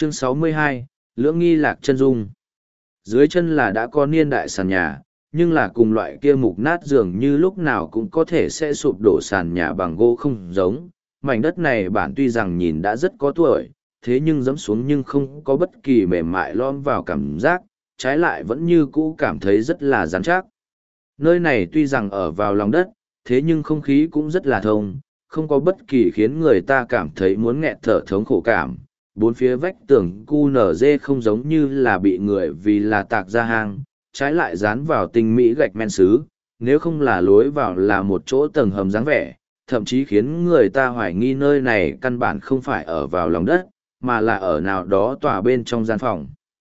Chương 62, Lưỡng nghi lạc chân dung. Dưới chân là đã có niên đại sàn nhà, nhưng là cùng loại kia mục nát dường như lúc nào cũng có thể sẽ sụp đổ sàn nhà bằng gỗ không giống. Mảnh đất này bản tuy rằng nhìn đã rất có tuổi, thế nhưng dẫm xuống nhưng không có bất kỳ mềm mại lom vào cảm giác, trái lại vẫn như cũ cảm thấy rất là rắn chắc. Nơi này tuy rằng ở vào lòng đất, thế nhưng không khí cũng rất là thông, không có bất kỳ khiến người ta cảm thấy muốn nghẹt thở thống khổ cảm. Bốn phía vách tường QNZ không giống như là bị người vì là tạc ra hang, trái lại dán vào tinh mỹ gạch men sứ, nếu không là lối vào là một chỗ tầng hầm dáng vẻ, thậm chí khiến người ta hoài nghi nơi này căn bản không phải ở vào lòng đất, mà là ở nào đó tòa bên trong gian phòng.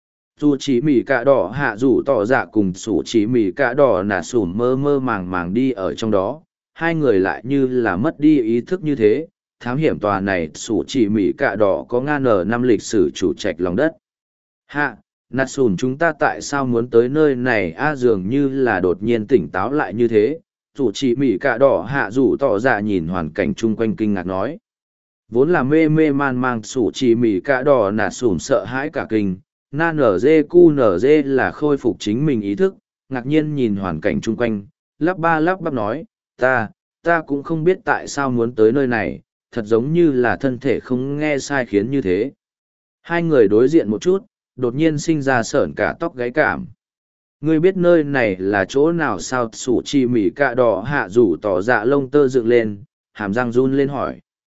Dù chỉ mỉ cạ đỏ hạ rủ tỏ dạ cùng sủ chỉ mỉ cạ đỏ nà sủm mơ mơ màng màng đi ở trong đó, hai người lại như là mất đi ý thức như thế. Thám hiểm tòa này sủ chỉ mỉ cạ đỏ có ngàn năm lịch sử chủ trạch lòng đất. Hạ, nà sủm chúng ta tại sao muốn tới nơi này dường như là đột nhiên tỉnh táo lại như thế. Sủ chỉ mỉ cạ đỏ hạ rủ tỏ dạ nhìn hoàn cảnh chung quanh kinh ngạc nói. Vốn là mê mê man mang sủ chỉ mỉ cạ đỏ nà sủm sợ hãi cả kinh. Na nở dê cu nở dê là khôi phục chính mình ý thức, ngạc nhiên nhìn hoàn cảnh chung quanh, lắp bắp nói, ta cũng không biết tại sao muốn tới nơi này, thật giống như là thân thể không nghe sai khiến như thế. Hai người đối diện một chút, đột nhiên sinh ra sởn cả tóc gáy cảm. Ngươi biết nơi này là chỗ nào sao? Sủ chi mỉ cạ đỏ hạ rủ tỏ dạ lông tơ dựng lên, hàm răng run lên hỏi.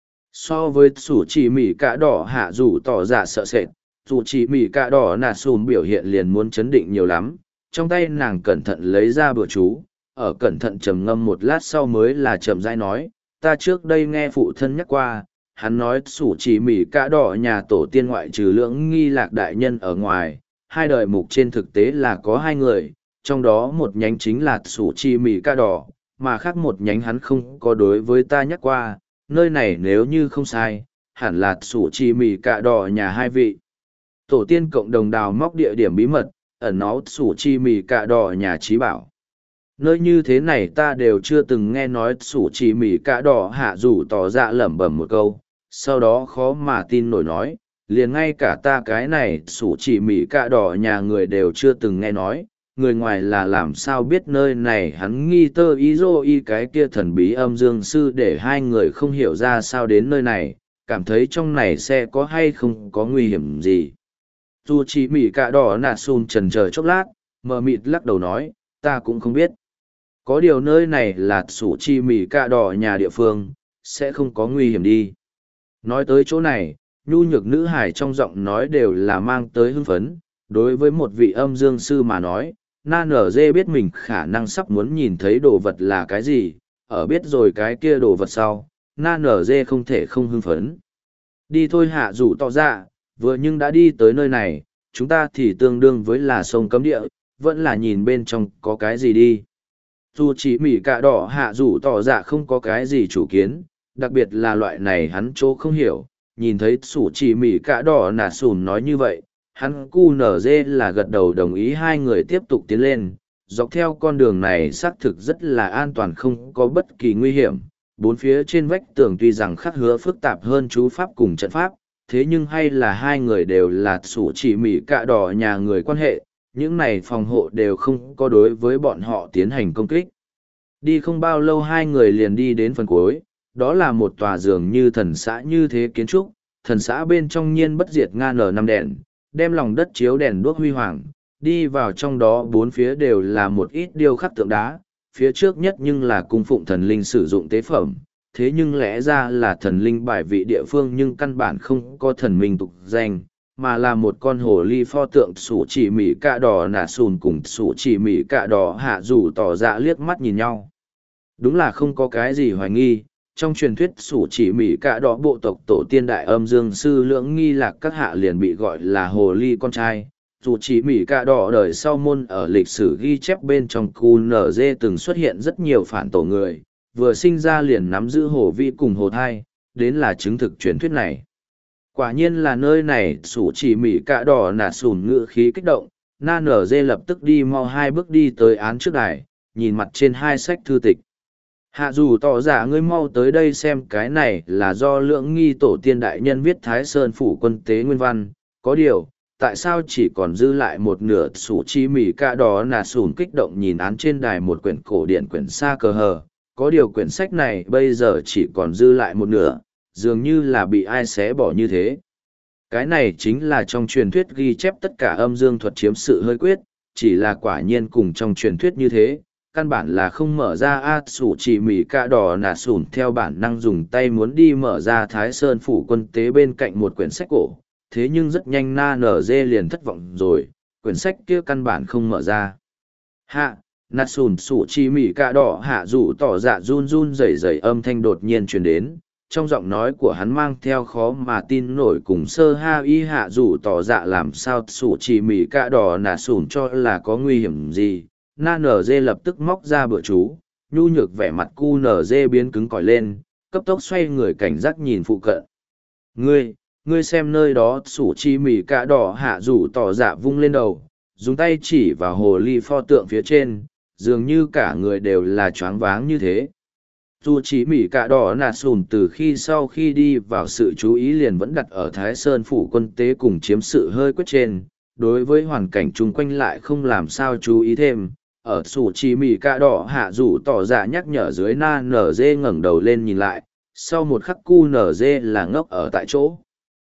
So với sủ chi mỉ cạ đỏ hạ rủ tỏ dạ sợ sệt, dù chỉ mỉ cạ đỏ nà xùm biểu hiện liền muốn chấn định nhiều lắm, trong tay nàng cẩn thận lấy ra bữa chú, ở cẩn thận trầm ngâm một lát sau mới là chậm rãi nói, ta trước đây nghe phụ thân nhắc qua, hắn nói sủ chỉ mỉ cạ đỏ nhà tổ tiên ngoại trừ lưỡng nghi lạc đại nhân ở ngoài, hai đời mục trên thực tế là có hai người, trong đó một nhánh chính là sủ chỉ mỉ cạ đỏ, mà khác một nhánh hắn không có đối với ta nhắc qua, nơi này nếu như không sai, hẳn là sủ chỉ mỉ cạ đỏ nhà hai vị. Tổ tiên cộng đồng đào móc địa điểm bí mật, ẩn náu sủ chi mì cạ đỏ nhà trí bảo. Nơi như thế này ta đều chưa từng nghe nói. Sủ chi mì cạ đỏ hạ rủ tỏ dạ lẩm bẩm một câu, sau đó khó mà tin nổi nói, liền ngay cả ta cái này sủ chi mì cạ đỏ nhà người đều chưa từng nghe nói, người ngoài là làm sao biết nơi này. Hắn nghi tơ ý dô y cái kia thần bí âm dương sư để hai người không hiểu ra sao đến nơi này, cảm thấy trong này sẽ có hay không có nguy hiểm gì. Dù chỉ mỉ cạ đỏ nà xùn trần chờ chốc lát, mờ mịt lắc đầu nói, ta cũng không biết. Có điều nơi này là sủ chi mỉ cạ đỏ nhà địa phương, sẽ không có nguy hiểm đi. Nói tới chỗ này, nhu nhược nữ hải trong giọng nói đều là mang tới hưng phấn. Đối với một vị âm dương sư mà nói, na nở dê biết mình khả năng sắp muốn nhìn thấy đồ vật là cái gì, ở biết rồi cái kia đồ vật sau, na nở dê không thể không hưng phấn. Đi thôi hạ rủ tỏ ra. Vừa nhưng đã đi tới nơi này, chúng ta thì tương đương với là sông cấm địa, vẫn là nhìn bên trong có cái gì đi. Dù chỉ mỉ cạ đỏ hạ rủ tỏ dạ không có cái gì chủ kiến, đặc biệt là loại này hắn chỗ không hiểu, nhìn thấy sủ chỉ mỉ cạ đỏ nà sùn nói như vậy, hắn cu nở dê là gật đầu đồng ý hai người tiếp tục tiến lên. Dọc theo con đường này xác thực rất là an toàn, không có bất kỳ nguy hiểm, bốn phía trên vách tường tuy rằng khắc hứa phức tạp hơn chú pháp cùng trận pháp, thế nhưng hay là hai người đều là sủ chỉ mỉ cạ đỏ nhà người quan hệ, những này phòng hộ đều không có đối với bọn họ tiến hành công kích. Đi không bao lâu hai người liền đi đến phần cuối, đó là một tòa dường như thần xã như thế kiến trúc, thần xã bên trong nhiên bất diệt năm đèn, đem lòng đất chiếu đèn đuốc huy hoàng, đi vào trong đó bốn phía đều là một ít điêu khắc tượng đá, phía trước nhất nhưng là cung phụng thần linh sử dụng tế phẩm. Thế nhưng lẽ ra là thần linh bài vị địa phương nhưng căn bản không có thần minh tục danh, mà là một con hồ ly pho tượng sủ chỉ mỉ cạ đỏ nà sùn cùng sủ chỉ mỉ cạ đỏ hạ rủ tỏ dạ liếc mắt nhìn nhau. Đúng là không có cái gì hoài nghi, trong truyền thuyết sủ chỉ mỉ cạ đỏ bộ tộc tổ tiên đại âm dương sư lưỡng nghi lạc các hạ liền bị gọi là hồ ly con trai. Sủ chỉ mỉ cạ đỏ đời sau môn ở lịch sử ghi chép bên trong QNZ từng xuất hiện rất nhiều phản tổ người, vừa sinh ra liền nắm giữ hồ vi cùng hồ thai, đến là chứng thực truyền thuyết này. Quả nhiên là nơi này. Sủ chỉ mỉ cạ đỏ nà sùn ngự khí kích động, na nở dê lập tức đi mau hai bước đi tới án trước đài, nhìn mặt trên hai sách thư tịch. Hạ dù tỏ giả ngươi mau tới đây xem, cái này là do lưỡng nghi tổ tiên đại nhân viết Thái Sơn phủ quân tế nguyên văn, Có điều, tại sao chỉ còn dư lại một nửa sủ chi mì cả đó nà sùn kích động nhìn án trên đài một quyển cổ điển quyển xa cờ hờ. Có điều quyển sách này bây giờ chỉ còn dư lại một nửa, dường như là bị ai xé bỏ như thế. Cái này chính là trong truyền thuyết ghi chép tất cả âm dương thuật chiếm sự hơi quyết, chỉ là quả nhiên cùng trong truyền thuyết như thế, căn bản là không mở ra a sủ chỉ mỉ cả đỏ nà sủn theo bản năng dùng tay muốn đi mở ra Thái Sơn phủ quân tế bên cạnh một quyển sách cổ, thế nhưng rất nhanh na nở dê liền thất vọng rồi, quyển sách kia căn bản không mở ra. Hạ, nà sủn sủ chỉ mỉ cả đỏ hạ rủ tỏ dạ run run rẩy rẩy âm thanh đột nhiên truyền đến. Trong giọng nói của hắn mang theo khó mà tin nổi cùng sơ ha y hạ rủ tỏ dạ làm sao sủ chỉ mỉ cả đỏ nà sủn cho là có nguy hiểm gì. Na nở dê lập tức móc ra bữa chú, nhu nhược vẻ mặt cu nở dê biến cứng cỏi lên, cấp tốc xoay người cảnh giác nhìn phụ cận. Ngươi xem nơi đó sủ chi mỉ cả đỏ hạ rủ tỏ dạ vung lên đầu, dùng tay chỉ vào hồ ly pho tượng phía trên, dường như cả người đều là choáng váng như thế. Dù chỉ mỉ cả đỏ nà sùn từ khi sau khi đi vào sự chú ý liền vẫn đặt ở Thái Sơn phủ quân tế cùng chiếm sự hơi quyết trên, đối với hoàn cảnh chung quanh lại không làm sao chú ý thêm. Ở sủ chỉ mỉ cả đỏ hạ rủ tỏ dạ nhắc nhở dưới na nở dê ngẩng đầu lên nhìn lại, sau một khắc cu nở dê là ngốc ở tại chỗ.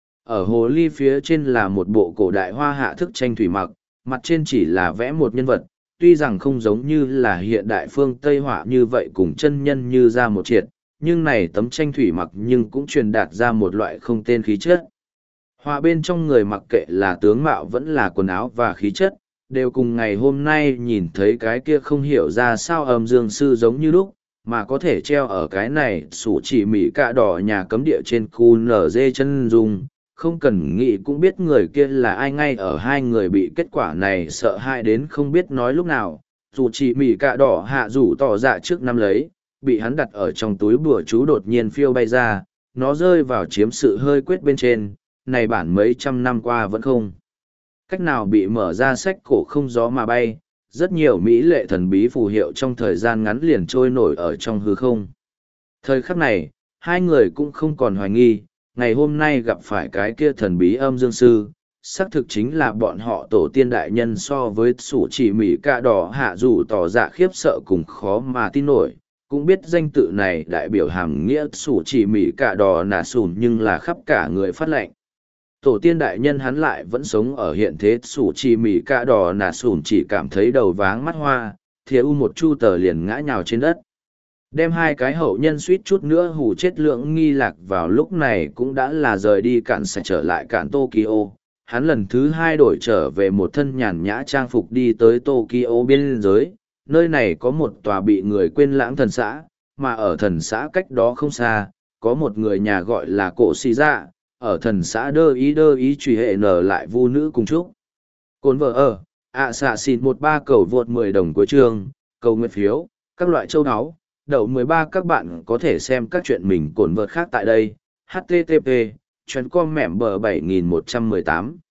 Ở hồ ly phía trên là một bộ cổ đại hoa hạ thức tranh thủy mặc, mặt trên chỉ là vẽ một nhân vật, tuy rằng không giống như là hiện đại phương Tây họa như vậy cùng chân nhân như ra một triệt, nhưng này tấm tranh thủy mặc nhưng cũng truyền đạt ra một loại không tên khí chất. Họa bên trong người mặc kệ là tướng mạo vẫn là quần áo và khí chất, đều cùng ngày hôm nay nhìn thấy cái kia không hiểu ra sao âm dương sư giống như lúc, mà có thể treo ở cái này sủ chỉ mỉ cạ đỏ nhà cấm địa trên khu nở dê chân dung. Không cần nghĩ cũng biết người kia là ai ngay ở hai người bị kết quả này sợ hãi đến không biết nói lúc nào, dù chỉ mỉ cạ đỏ hạ rủ tỏ dạ trước năm lấy, bị hắn đặt ở trong túi bùa chú đột nhiên phiêu bay ra, nó rơi vào chiếm sự hơi quyết bên trên, này bản mấy trăm năm qua vẫn không. Cách nào bị mở ra sách cổ không gió mà bay, rất nhiều mỹ lệ thần bí phù hiệu trong thời gian ngắn liền trôi nổi ở trong hư không. Thời khắc này, hai người cũng không còn hoài nghi, ngày hôm nay gặp phải cái kia thần bí âm dương sư, xác thực chính là bọn họ tổ tiên đại nhân so với sủ chỉ mỉ cạ đỏ hạ dù tỏ dạ khiếp sợ cùng khó mà tin nổi, cũng biết danh tự này đại biểu hàm nghĩa sủ chỉ mỉ cạ đỏ nà sùn nhưng là khắp cả người phát lệnh. Tổ tiên đại nhân hắn lại vẫn sống ở hiện thế sủ chỉ mỉ cạ đỏ nà sùn chỉ cảm thấy đầu váng mắt hoa, thiếu một chu tờ liền ngã nhào trên đất. Đem hai cái hậu nhân suýt chút nữa hù chết Lưỡng Nghi Lạc vào lúc này cũng đã là rời đi cạn sạch trở lại cạn Tokyo. Hắn lần thứ hai đổi trở về một thân nhàn nhã trang phục đi tới Tokyo biên giới. Nơi này có một tòa bị người quên lãng thần xã, mà ở thần xã cách đó không xa, có một người nhà gọi là Cổ Xì Dạ, ở thần xã đơ ý truy hệ nở lại vu nữ cùng chúc. Cồn vợ ở, xạ xịn 13 cầu vượt 10 đồng cuối chương, cầu nguyện phiếu, các loại châu áo. Đậu 13 các bạn có thể xem các chuyện mình cồn vợt khác tại đây. http://com mẻm bờ 7118